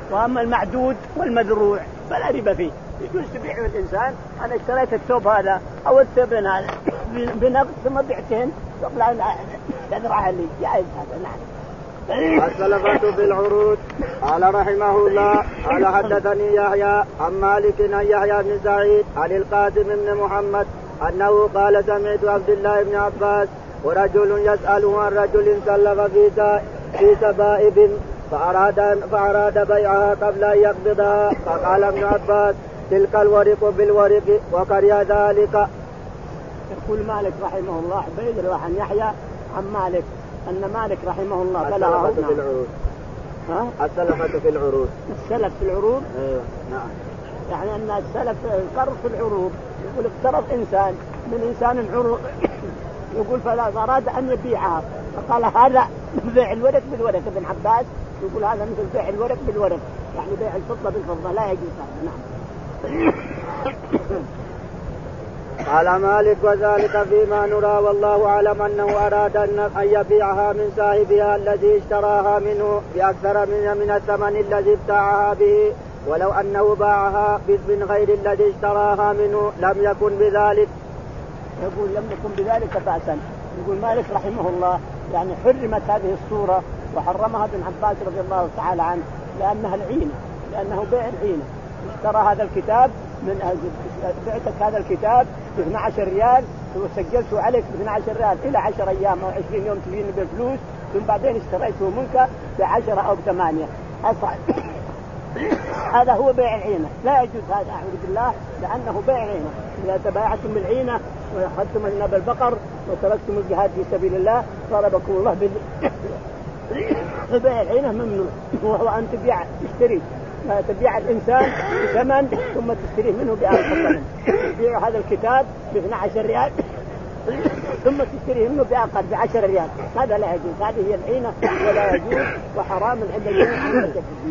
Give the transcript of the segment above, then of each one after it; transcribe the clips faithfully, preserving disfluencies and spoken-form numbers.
وأما المعدود والمذروع فلا ربا فيه، يجوز تبيع الإنسان أنا اشتريت الثوب هذا أو الثوبين هذا بنقد ثم بعتهن قبل أن تدرعها لي جائز هذا. نعم. السلفة في العروض. قال رحمه الله قال حدثني يحيى عن مالك عن يحيى بن سعيد عن القاسم بن محمد أنه قال سمعت عبد الله بن عباس ورجل يسأله عن رجل سلف في في سبائب فأراد فأراد بيعها قبل أن يقبضها فقال ابن عباس تلك الورق بالورق وكره ذلك. يقول مالك رحمه الله بيد الله عن يحيى عن مالك أن مالك رحمه الله بلغه السلفة في العروض. ها؟ السلفة في العروض. السلف في العروض. ايوه نعم. يعني أن السلف القرض في العروض. يقول اقترض إنسان من إنسان عروض يقول فلا أراد أن يبيعها فقال هذا بيع الورق بالورق. ابن عباس يقول هذا مثل بيع الورق بالورق يعني بيع الفضة بالفضة لا يجوز هذا. نعم. قال مالك وذلك فيما نرى والله أعلم أنه أراد أن يبيعها من صاحبها الذي اشتراها منه بأكثر من من الثمن الذي ابتاعها به ولو أنه باعها من غير الذي اشتراها منه لم يكن بذلك. يقول لم يكن بذلك بأسا. يقول مالك رحمه الله يعني حرمت هذه الصورة وحرمها ابن عباس رضي الله تعالى عنه لأنها العينة لأنه بيع العينة. اشترى هذا الكتاب من بعتك هذا الكتاب ب اثني عشر ريال وسجلته عليك ب اثني عشر ريال إلى عشر أيام أو عشرين يوم تجيني بالفلوس ثم بعدين اشتريته منك بعشرة أو بثمانية أصعد. هذا هو بيع العينة لا يجوز هذا أعوذ بالله لأنه بيع العينة. إذا تبايعتم بالعينة وأخذتم النبل البقر وتركتم الجهاد في سبيل الله ضربكم الله بال بيع العينة ممنوع وهو أن تبيع تشتري تبيع الإنسان بثمن ثم تشتريه منه بأقل ثمن. تبيع هذا الكتاب ب اثني عشر ريال ثم تشتريه منه بأقل بعشرة ريال هذا لا يجوز. هذه هي العينة ولا يجوز وحرام عند الجميع.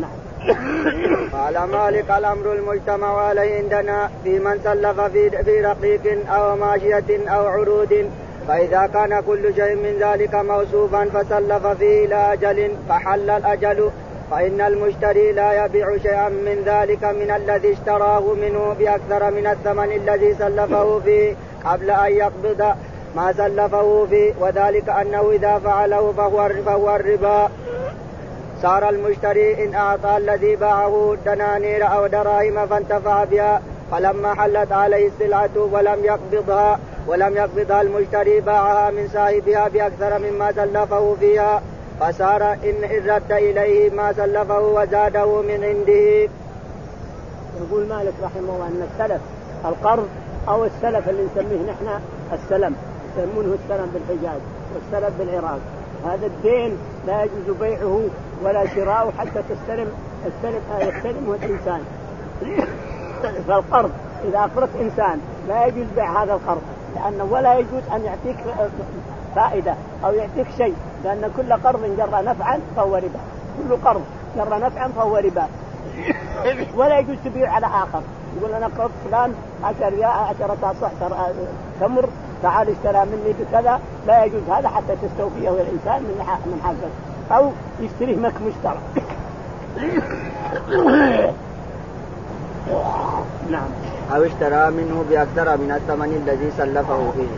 قال مالك الأمر المجتمع عليه عندنا في من سلف في رقيق أو ماشية أو عروض فإذا كان كل شيء من ذلك موصوفا فسلف فيه إلى أجل فحل الأجل فإن المشتري لا يبيع شيئا من ذلك من الذي اشتراه منه بأكثر من الثمن الذي سلفه فيه قبل أن يقبض ما سلفه فيه وذلك أنه إذا فعله فهو, فهو الربا. صار المشتري إن أعطى الذي باعه دنانير أو دراهم فانتفع بها فلما حلت عليه السلعة ولم يقبضها ولم يقبضها المشتري باعها من صاحبها بأكثر مما سلفه فيها فصار إن رد إليه ما سلفه وزاده من عنده. يقول مالك رحمه الله أن السلف القرض أو السلف اللي نسميه نحن السلم يسمونه السلم بالحجاز والسلف بالعراق هذا الدين لا يجوز بيعه ولا شراؤه حتى تستلم السلف يستلمه الإنسان. فالقرض إذا أقرضت إنسان لا يجوز بيع هذا القرض لأنه ولا يجوز أن يعطيك فائدة أو يعطيك شيء لأن كل قرض جرى نفعا فهو ربا. كل قرض جرى نفعا فهو ربا ولا يجوز تبيع على آخر. يقول أنا قرض فلان عشر ريال عشرة صح تمر تعال اشترى مني بكذا لا يجوز هذا حتى تستوفيه الإنسان من من حقه أو يشتريه مك مشترى. نعم. أو اشترى منه بأكثر من الثمن الذي سلفه فيه.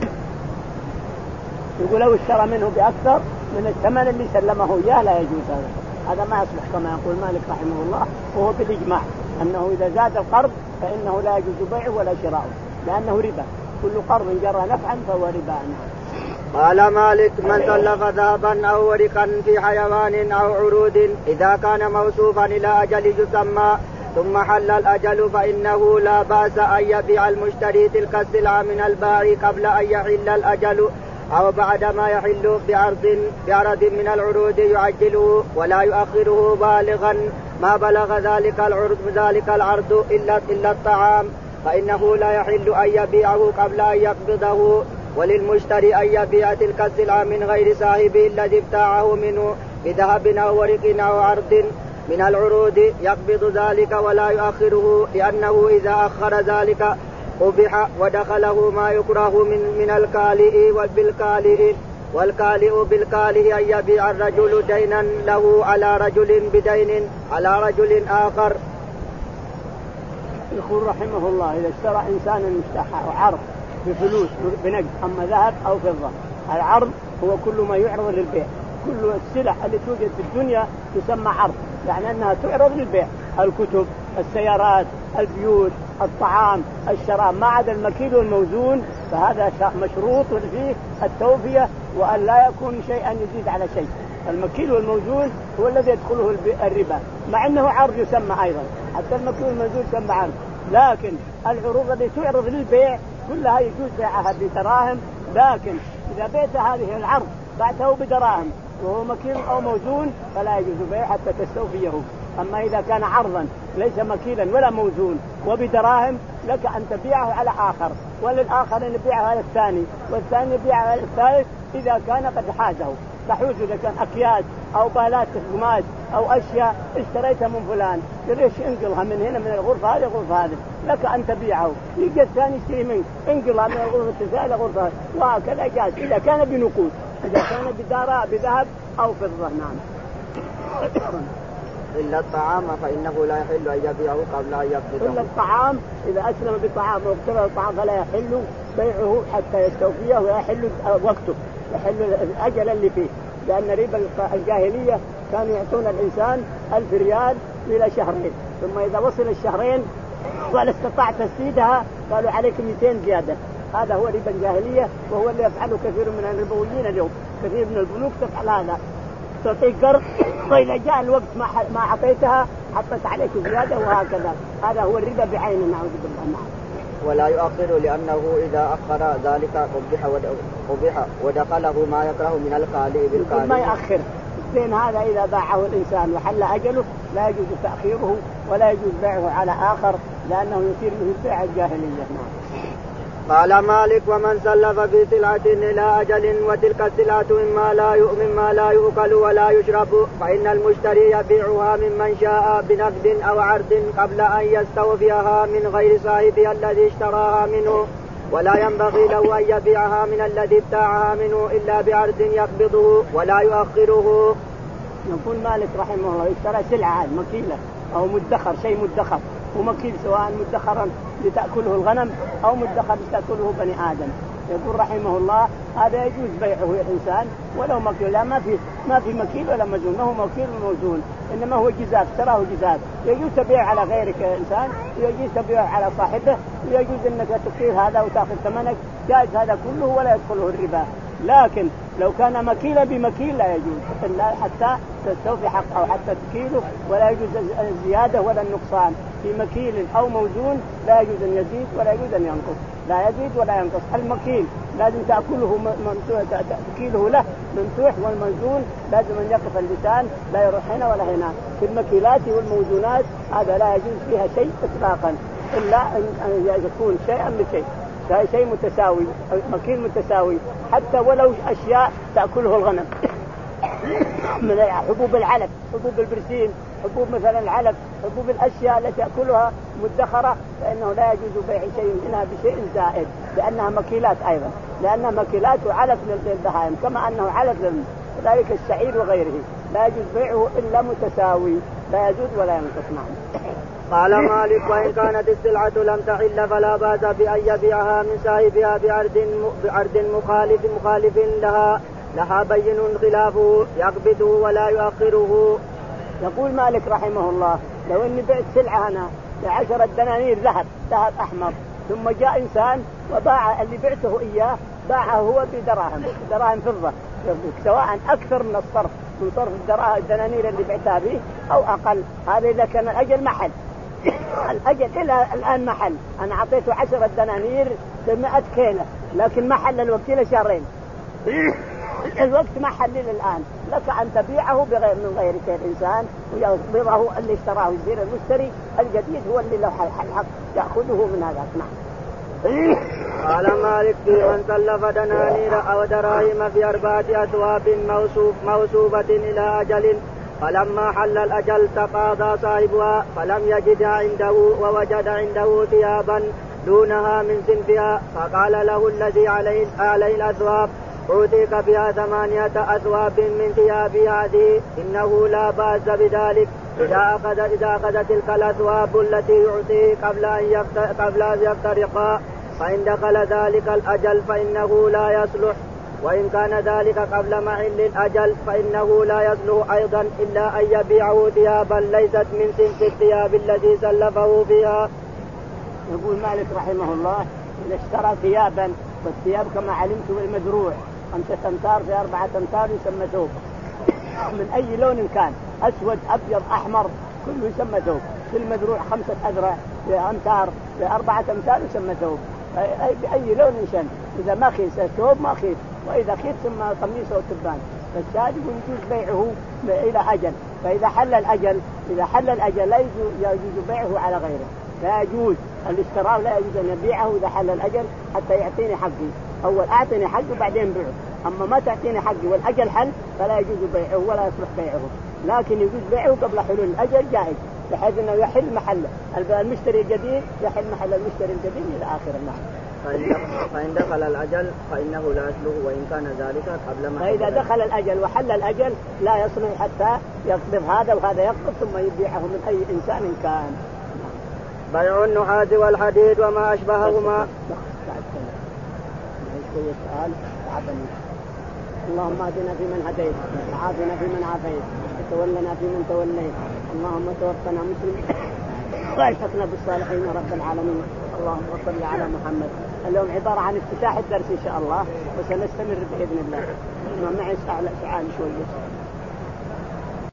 يقول لو اشترى منه بأكثر من الثمن اللي سلمه إياه لا يجوز هذا. هذا ما يصلح كما يقول مالك رحمه الله وهو بالإجماع أنه إذا زاد القرض فإنه لا يجوز بيعه ولا شراؤه لأنه ربا. كل قرض جرى نفعا فهو ربا. قال مالك من سلف ذهبا أو ورقا في حيوان أو عروض إذا كان موصوفا إلى أجل يسمى ثم حل الأجل فإنه لا بأس أن يبيع المشتري تلك السلعة من البائع قبل أن يحل الأجل أو بعدما يحل بعرض بعرض من العروض يعجله ولا يؤخره بالغا ما بلغ ذلك العرض ذلك العرض إلا إلا الطعام فإنه لا يحل أن يبيعه قبل أن يقبضه وللمشتري أن يبيع تلك السلعة من غير صاحبه الذي ابتاعه منه بذهب أو ورق أو عرض من العروض يقبض ذلك ولا يؤخره لأنه إذا أخر ذلك قبح ودخله ما يكره من من الكالئ والبالكالئ. والكالئ بالكاله أن يبيع الرجل دينا له على رجل بدين على رجل آخر. يقول رحمه الله إذا اشترى إنسانا عرض بفلوس بنقد أما ذهب أو فضة. العرض هو كل ما يعرض للبيع، كل السلع اللي توجد في الدنيا تسمى عرض، يعني أنها تعرض للبيع، الكتب، السيارات، البيوت، الطعام، الشراب، ما عدا المكيل والموزون فهذا مشروط فيه التوفية وأن لا يكون شيئا يزيد على شيء. المكيل والموزون هو الذي يدخله الربا، مع أنه عرض يسمى أيضا، حتى المكيل والموزون يسمى عرض، لكن العروض التي تعرض للبيع كلها يجوز بيعها بدراهم، لكن إذا بعت هذه العرض بعته بدراهم وهو مكيل أو موزون فلا يجوز بيعه حتى تستوفيه. أما إذا كان عرضا ليس مكيلا ولا موزون وبدراهم لك أن تبيعه على آخر، وللآخر أن يبيعه على الثاني، والثاني يبيعه على الثالث إذا كان قد حازه. تحوز إذا كان أكياس أو بالات قماش أو أشياء اشتريتها من فلان ليش انقلها من هنا من الغرفة هذه الغرفة هذه لك أن تبيعه، يجي الثاني يشتري منك انقلها من الغرفة الثانية إلى غرفة، وهكذا جاز إذا كان بنقود، إذا كان بدارة بذهب أو فضة. نعم. إلا الطعام فإنه لا يحل أن يبيعه قبل أن يقبضه. إلا الطعام إذا أسلم بطعام واقترض الطعام فلا يحل بيعه حتى يستوفيه ويحل وقته، يحل الأجل اللي فيه، لأن ربا الجاهلية كانوا يعطون الإنسان ألف ريال إلى شهرين، ثم إذا وصل الشهرين ولا استطاع تسديدها قالوا عليك مئتين زيادة. هذا هو ربا الجاهلية، وهو اللي يفعله كثير من الربويين اليوم، كثير من البنوك تفعل هذا، تعطيك قرض وإذا جاء الوقت ما ما أعطيتها حطت عليك زيادة، وهكذا. هذا هو الربا بعينه، نعوذ بالله. ولا يؤخر لأنه إذا أخر ذلك قبح قبح ودخله ما يكره من الكالئ بالكالئ. ما يأخر الدين هذا إذا باعه الإنسان وحل أجله لا يجوز تأخيره ولا يجوز بيعه على آخر، لأنه يثير به بيع الجاهلية. قال مالك ومن سلف في سلعة إلى أجل وتلك السلعة مما لا مما لا يؤكل ولا يشرب فإن المشتري يبيعها ممن شاء بنقد أو عرض قبل أن يستوفيها من غير صاحبها الذي اشتراها منه، ولا ينبغي له أن يبيعها من الذي ابتاعها منه إلا بعرض يقبضه ولا يؤخره. يقول مالك رحمه الله اشترى سلعة مكيلة أو مدخر، شيء مدخر ومكيل، سواء مدخرا لتأكله الغنم أو مدخر لتأكله بني آدم، يقول رحمه الله هذا يجوز بيعه الإنسان ولو مكيل، لا ما في ما في مكيل ولا مزون، ما هو مكيل وموزون، إنما هو جزاف، تراه جزاف، يجوز تبيع على غيرك إنسان، يجوز تبيع على صاحبه، يجوز إنك تقير هذا وتأخذ ثمنك، جائز هذا كله ولا يدخله الربا. لكن لو كان مكيلا بمكيل لا يجوز إلا حتى تستوفي حق أو حتى تكيله، ولا يجوز الزيادة ولا النقصان في مكيل أو موزون، لا يجوز أن يزيد ولا يجوز أن ينقص، لا يزيد ولا ينقص. المكيل لازم تأكله ممسوح، تأكله له ممسوح، والموزون لازم أن يقف اللسان لا يروح هنا ولا هنا. في المكيلات والموزونات هذا لا يجوز فيها شيء إطلاقا إلا أن يكون شيئا بشيء، شيء متساوي، مكيل متساوي، حتى ولو أشياء تأكله الغنم من حبوب العلف، حبوب البرسيم، حبوب مثلا العلف، حبوب الأشياء التي تأكلها مدخرة، فإنه لا يجوز بيع شيء منها بشيء زائد، لأنها مكيلات أيضا، لأنها مكيلات وعلف للبهائم كما أنه علف لذلك الشعير وغيره، لا يجوز بيعه إلا متساوي، لا يجوز ولا ينقص. نعم. قال مالك وإن كانت السلعة لم تحل فلا بأس بأن يبيعها من صاحبها بعرض بعرض مخالف مخالف لها لها بين خلافه يقبضه ولا يؤخره. يقول مالك رحمه الله لو إني بعت سلعة أنا بعشرة دنانير ذهب ذهب أحمر، ثم جاء إنسان وباع اللي بعته إياه باعه هو بدراهم دراهم فضة، سواء أكثر من الصرف من صرف الدراهم الدنانير اللي بعتها به أو أقل، هذا إذا كان الأجل محل الأجل إلى الآن محل، أنا أعطيته عشرة دنانير بمئة كيلة، لكن محل الوكيل شهرين الوقت محل الآن، لك أن تبيعه بغير من غيرك الإنسان ويقبضه اللي اشتراه، يصير المشتري الجديد هو اللي له الحق يأخذه من هذا. نعم. قال مالك في من سلف دنانير أو دراهم في أربعة أثواب موصوف موصوفة إلى أجل، فلما حل الأجل تقاضى صاحبها فلم يجدها عنده ووجد عنده ثيابا دونها من صنفها، فقال له الذي عليه عليه الأثواب أوتيك بها ثمانية أثواب من ثياب هذه إنه لا بأس بذلك إذا أخذ إذا أخذ تلك الأثواب التي يعطيه قبل أن قبل أن يفترقا، فإن دخل ذلك الأجل فإنه لا يصلح، وإن كان ذلك قبل محل الأجل فإنه لا يصلح أيضا إلا أن يبيعه ثيابا ليست من سنس الثياب التي سلفه فيها. يقول مالك رحمه الله إذا اشترى ثيابا، والثياب كما علمتم المدروع خمسة أمتار في أربعة أمتار يسمى ثوب من أي لون كان، أسود أبيض أحمر كله يسمى ثوب. في المدروع خمسة أذرع في أمتار في أربعة أمتار يسمى ثوب، أي بأي لون شن. إذا ما خيس ثوب ما خيس، وإذا خيس ثم قميص أو تبان. فالشاهد يجوز بيعه إلى أجل، فإذا حل الأجل إذا حل الأجل لا يجوز بيعه على غيره. لا يجوز الاشتراء، لا يجوز أن يبيعه إذا حل الأجل حتى يعطيني حقي. أول أعطيني حقي وبعدين بيعه، أما ما تعطيني حقي والأجل حل فلا يجوز بيعه ولا يصلح بيعه. لكن يجوز بيعه قبل حلول الأجل جائز، بحيث أنه يحل محل المشتري الجديد، يحل محل المشتري الجديد إلى آخر النهار. فإن دخل الأجل فإنه لا يصلح وإن كان ذلك قبل ما. فإذا دخل الأجل وحل الأجل لا يصلح حتى يقبض هذا وهذا يقبض ثم يبيعه من أي إنسان كان. بيع النحاس والحديد وما أشبههما. اللهم اهدنا فيمن هديت، وعافنا فيمن عافيت، وتولنا فيمن توليت، اللهم توفنا مسلمين والحقنا بالصالحين يا رب العالمين. اللهم صل على محمد. اليوم عبارة عن افتتاح الدرس إن شاء الله، وسنستمر بإذن الله. معي سؤال شوية.